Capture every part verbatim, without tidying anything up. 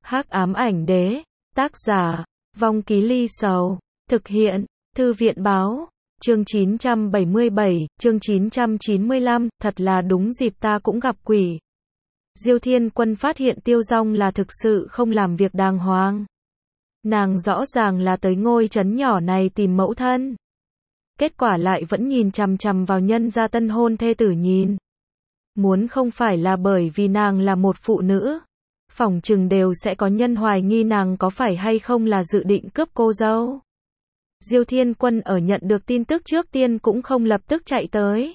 Hắc ám ảnh đế, tác giả, Vong Ký Ly Sầu, thực hiện, Thư viện báo, chương chín trăm bảy mươi bảy, chương chín trăm chín mươi lăm, thật là đúng dịp ta cũng gặp quỷ. Diêu Thiên Quân phát hiện Tiêu Dong là thực sự không làm việc đàng hoàng. Nàng rõ ràng là tới ngôi trấn nhỏ này tìm mẫu thân. Kết quả lại vẫn nhìn chằm chằm vào nhân gia tân hôn thê tử nhìn. Muốn không phải là bởi vì nàng là một phụ nữ, phỏng chừng đều sẽ có nhân hoài nghi nàng có phải hay không là dự định cướp cô dâu. Diêu Thiên Quân ở nhận được tin tức trước tiên cũng không lập tức chạy tới,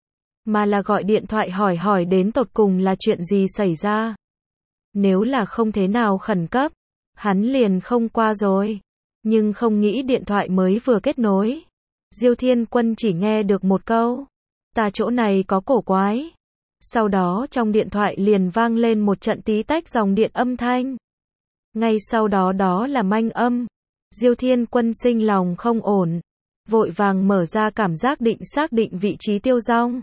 mà là gọi điện thoại hỏi hỏi đến tột cùng là chuyện gì xảy ra. Nếu là không thế nào khẩn cấp, hắn liền không qua rồi. Nhưng không nghĩ điện thoại mới vừa kết nối, Diêu Thiên Quân chỉ nghe được một câu, ta chỗ này có cổ quái. Sau đó trong điện thoại liền vang lên một trận tí tách dòng điện âm thanh. Ngay sau đó đó là manh âm. Diêu Thiên Quân sinh lòng không ổn, vội vàng mở ra cảm giác định xác định vị trí Tiêu Dong.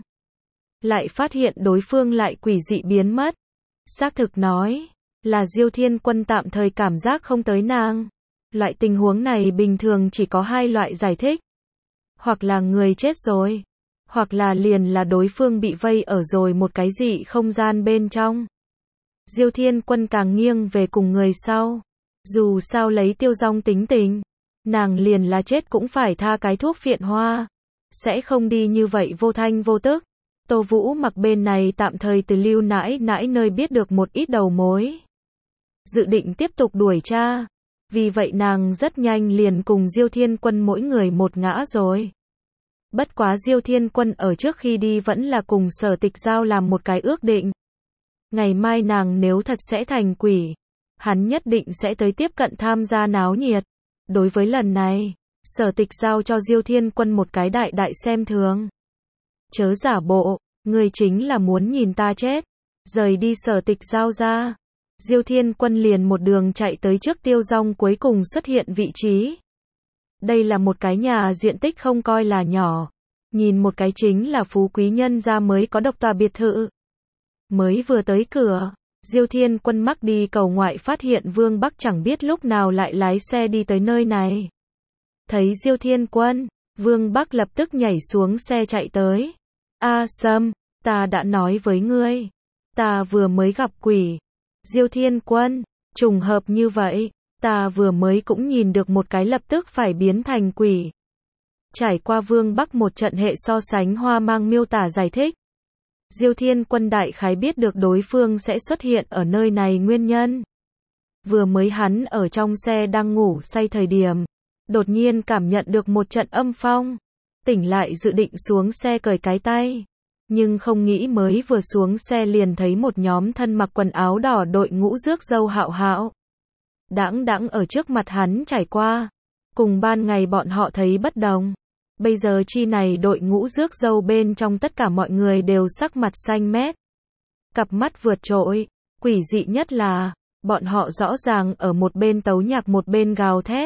Lại phát hiện đối phương lại quỷ dị biến mất. Xác thực nói, là Diêu Thiên Quân tạm thời cảm giác không tới nàng. Loại tình huống này bình thường chỉ có hai loại giải thích. Hoặc là người chết rồi, hoặc là liền là đối phương bị vây ở rồi một cái dị không gian bên trong. Diêu Thiên Quân càng nghiêng về cùng người sau. Dù sao lấy Tiêu Dong tính tình, nàng liền là chết cũng phải tha cái thuốc phiện hoa, sẽ không đi như vậy vô thanh vô tức. Tô Vũ Mặc bên này tạm thời từ Lưu nãi nãi nơi biết được một ít đầu mối, dự định tiếp tục đuổi tra. Vì vậy nàng rất nhanh liền cùng Diêu Thiên Quân mỗi người một ngã rồi. Bất quá Diêu Thiên Quân ở trước khi đi vẫn là cùng Sở Tịch Giao làm một cái ước định. Ngày mai nàng nếu thật sẽ thành quỷ, hắn nhất định sẽ tới tiếp cận tham gia náo nhiệt. Đối với lần này, Sở Tịch Giao cho Diêu Thiên Quân một cái đại đại xem thường. Chớ giả bộ, ngươi chính là muốn nhìn ta chết. Rời đi Sở Tịch Giao ra, Diêu Thiên Quân liền một đường chạy tới trước Tiêu Dong cuối cùng xuất hiện vị trí. Đây là một cái nhà diện tích không coi là nhỏ, nhìn một cái chính là phú quý nhân gia mới có độc tòa biệt thự. Mới vừa tới cửa, Diêu Thiên Quân mắc đi cầu ngoại phát hiện Vương Bắc chẳng biết lúc nào lại lái xe đi tới nơi này. Thấy Diêu Thiên Quân, Vương Bắc lập tức nhảy xuống xe chạy tới. A Sâm, ta đã nói với ngươi, ta vừa mới gặp quỷ. Diêu Thiên Quân, trùng hợp như vậy, ta vừa mới cũng nhìn được một cái lập tức phải biến thành quỷ. Trải qua Vương Bắc một trận hệ so sánh hoa mang miêu tả giải thích, Diêu Thiên Quân đại khái biết được đối phương sẽ xuất hiện ở nơi này nguyên nhân. Vừa mới hắn ở trong xe đang ngủ say thời điểm, đột nhiên cảm nhận được một trận âm phong, tỉnh lại dự định xuống xe cởi cái tay. Nhưng không nghĩ mới vừa xuống xe liền thấy một nhóm thân mặc quần áo đỏ đội ngũ rước dâu hạo hạo đãng đãng ở trước mặt hắn trải qua. Cùng ban ngày bọn họ thấy bất đồng. Bây giờ chi này đội ngũ rước dâu bên trong tất cả mọi người đều sắc mặt xanh mét, cặp mắt vượt trội. Quỷ dị nhất là, bọn họ rõ ràng ở một bên tấu nhạc một bên gào thét.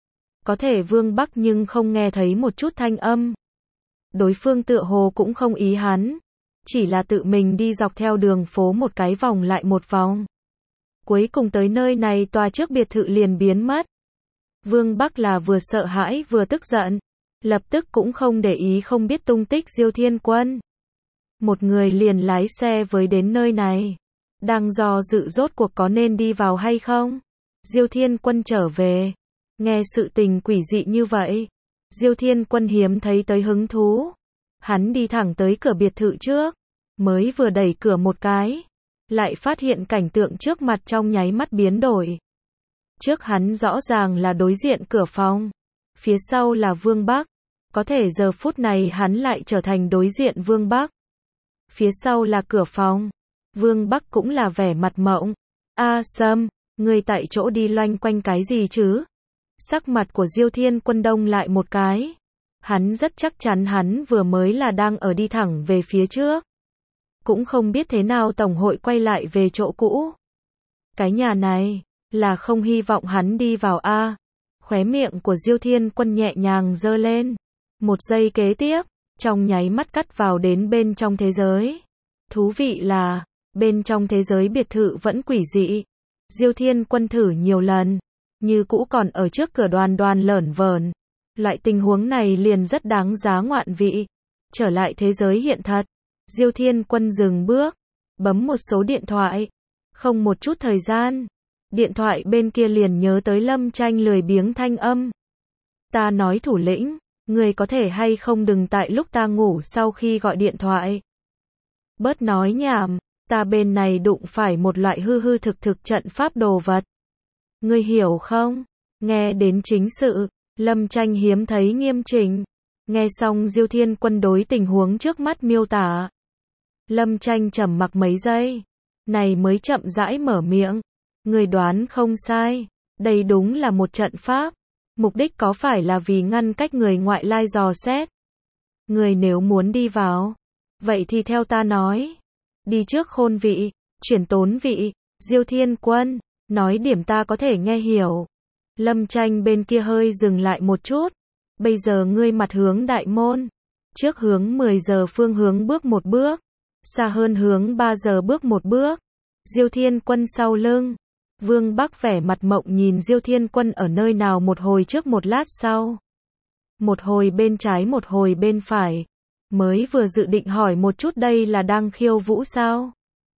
Có thể Vương Bắc nhưng không nghe thấy một chút thanh âm. Đối phương tựa hồ cũng không ý hắn, chỉ là tự mình đi dọc theo đường phố một cái vòng lại một vòng. Cuối cùng tới nơi này tòa trước biệt thự liền biến mất. Vương Bắc là vừa sợ hãi vừa tức giận, lập tức cũng không để ý không biết tung tích Diêu Thiên Quân. Một người liền lái xe với đến nơi này, đang do dự rốt cuộc có nên đi vào hay không. Diêu Thiên Quân trở về, nghe sự tình quỷ dị như vậy, Diêu Thiên Quân hiếm thấy tới hứng thú. Hắn đi thẳng tới cửa biệt thự trước, mới vừa đẩy cửa một cái, lại phát hiện cảnh tượng trước mặt trong nháy mắt biến đổi. Trước hắn rõ ràng là đối diện cửa phòng, phía sau là Vương Bắc, có thể giờ phút này hắn lại trở thành đối diện Vương Bắc. Phía sau là cửa phòng, Vương Bắc cũng là vẻ mặt mộng. A Sâm, ngươi tại chỗ đi loanh quanh cái gì chứ? Sắc mặt của Diêu Thiên Quân đông lại một cái. Hắn rất chắc chắn hắn vừa mới là đang ở đi thẳng về phía trước. Cũng không biết thế nào tổng hội quay lại về chỗ cũ. Cái nhà này, là không hy vọng hắn đi vào a. Khóe miệng của Diêu Thiên Quân nhẹ nhàng giơ lên. Một giây kế tiếp, trong nháy mắt cắt vào đến bên trong thế giới. Thú vị là, bên trong thế giới biệt thự vẫn quỷ dị. Diêu Thiên Quân thử nhiều lần, như cũ còn ở trước cửa đoàn đoàn lởn vởn. Loại tình huống này liền rất đáng giá ngoạn vị. Trở lại thế giới hiện thật, Diêu Thiên Quân dừng bước, bấm một số điện thoại. Không một chút thời gian, điện thoại bên kia liền nhớ tới Lâm Tranh lười biếng thanh âm. Ta nói thủ lĩnh, người có thể hay không đừng tại lúc ta ngủ sau khi gọi điện thoại. Bớt nói nhảm, ta bên này đụng phải một loại hư hư thực thực trận pháp đồ vật. Ngươi hiểu không? Nghe đến chính sự, Lâm Tranh hiếm thấy nghiêm chỉnh. Nghe xong Diêu Thiên Quân đối tình huống trước mắt miêu tả. Lâm Tranh trầm mặc mấy giây, này mới chậm rãi mở miệng. Người đoán không sai, đây đúng là một trận pháp. Mục đích có phải là vì ngăn cách người ngoại lai dò xét. Người nếu muốn đi vào, vậy thì theo ta nói. Đi trước khôn vị, chuyển tốn vị. Diêu Thiên Quân, nói điểm ta có thể nghe hiểu. Lâm Tranh bên kia hơi dừng lại một chút. Bây giờ ngươi mặt hướng đại môn. Trước hướng mười giờ phương hướng bước một bước. Xa hơn hướng ba giờ bước một bước. Diêu Thiên Quân sau lưng. Vương Bắc vẻ mặt mộng nhìn Diêu Thiên Quân ở nơi nào một hồi trước một lát sau. Một hồi bên trái một hồi bên phải. Mới vừa dự định hỏi một chút đây là đang khiêu vũ sao.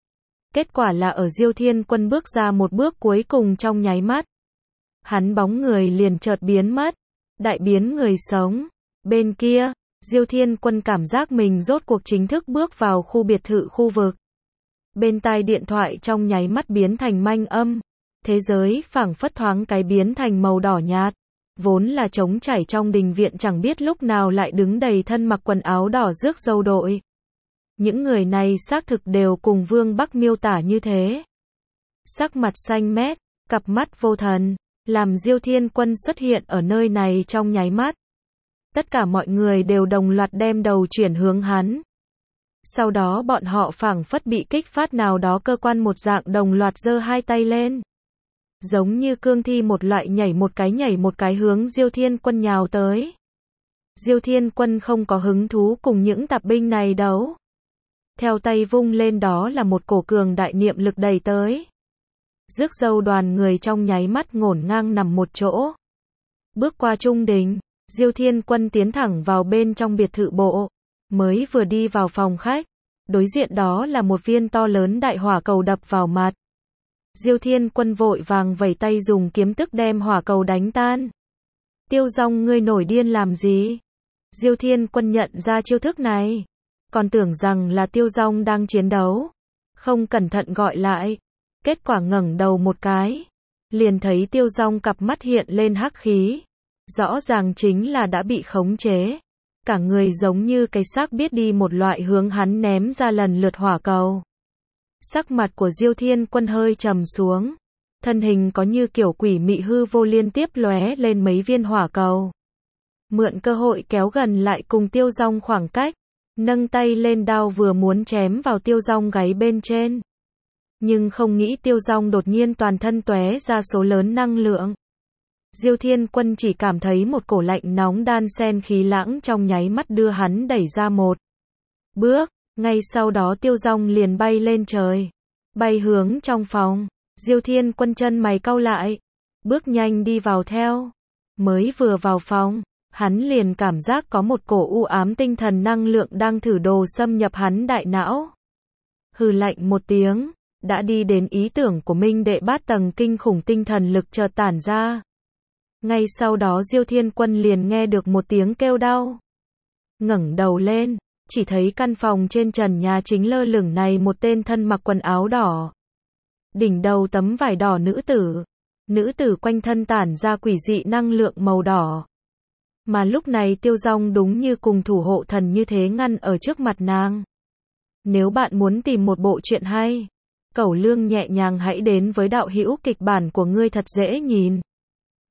Kết quả là ở Diêu Thiên Quân bước ra một bước cuối cùng trong nháy mắt. Hắn bóng người liền chợt biến mất. Đại biến người sống. Bên kia, Diêu Thiên Quân cảm giác mình rốt cuộc chính thức bước vào khu biệt thự khu vực. Bên tai điện thoại trong nháy mắt biến thành manh âm. Thế giới phảng phất thoáng cái biến thành màu đỏ nhạt. Vốn là trống trải trong đình viện chẳng biết lúc nào lại đứng đầy thân mặc quần áo đỏ rước dâu đội. Những người này xác thực đều cùng Vương Bắc miêu tả như thế. Sắc mặt xanh mét, cặp mắt vô thần, làm Diêu Thiên Quân xuất hiện ở nơi này trong nháy mắt. Tất cả mọi người đều đồng loạt đem đầu chuyển hướng hắn. Sau đó bọn họ phảng phất bị kích phát nào đó cơ quan một dạng đồng loạt giơ hai tay lên. Giống như cương thi một loại nhảy một cái nhảy một cái hướng Diêu Thiên Quân nhào tới. Diêu Thiên Quân không có hứng thú cùng những tạp binh này đấu. Theo tay vung lên đó là một cổ cường đại niệm lực đẩy tới. Rước dâu đoàn người trong nháy mắt ngổn ngang nằm một chỗ. Bước qua trung đình, Diêu Thiên Quân tiến thẳng vào bên trong biệt thự bộ. Mới vừa đi vào phòng khách, đối diện đó là một viên to lớn đại hỏa cầu đập vào mặt. Diêu Thiên Quân vội vàng vẩy tay dùng kiếm tức đem hỏa cầu đánh tan. Tiêu Dong ngươi nổi điên làm gì? Diêu Thiên Quân nhận ra chiêu thức này. Còn tưởng rằng là Tiêu Dong đang chiến đấu. Không cẩn thận gọi lại. Kết quả ngẩng đầu một cái. Liền thấy Tiêu Dong cặp mắt hiện lên hắc khí. Rõ ràng chính là đã bị khống chế. Cả người giống như cái xác biết đi một loại hướng hắn ném ra lần lượt hỏa cầu. Sắc mặt của Diêu Thiên Quân hơi trầm xuống. Thân hình có như kiểu quỷ mị hư vô liên tiếp lóe lên mấy viên hỏa cầu. Mượn cơ hội kéo gần lại cùng Tiêu Dong khoảng cách. Nâng tay lên đao vừa muốn chém vào Tiêu Dong gáy bên trên. Nhưng không nghĩ Tiêu Dong đột nhiên toàn thân tóe ra số lớn năng lượng. Diêu Thiên Quân chỉ cảm thấy một cổ lạnh nóng đan xen khí lãng trong nháy mắt đưa hắn đẩy ra một bước. Ngay sau đó Tiêu Dong liền bay lên trời. Bay hướng trong phòng. Diêu Thiên Quân chân mày cau lại. Bước nhanh đi vào theo. Mới vừa vào phòng, hắn liền cảm giác có một cổ u ám tinh thần năng lượng đang thử đồ xâm nhập hắn đại não. Hừ lạnh một tiếng, đã đi đến ý tưởng của Minh Đệ bát tầng kinh khủng tinh thần lực chợt tản ra. Ngay sau đó Diêu Thiên Quân liền nghe được một tiếng kêu đau. Ngẩng đầu lên, chỉ thấy căn phòng trên trần nhà chính lơ lửng này một tên thân mặc quần áo đỏ. Đỉnh đầu tấm vải đỏ nữ tử. Nữ tử quanh thân tản ra quỷ dị năng lượng màu đỏ. Mà lúc này Tiêu Dong đúng như cùng thủ hộ thần như thế ngăn ở trước mặt nàng. Nếu bạn muốn tìm một bộ truyện hay, Cẩu Lương nhẹ nhàng hãy đến với đạo hữu kịch bản của ngươi thật dễ nhìn.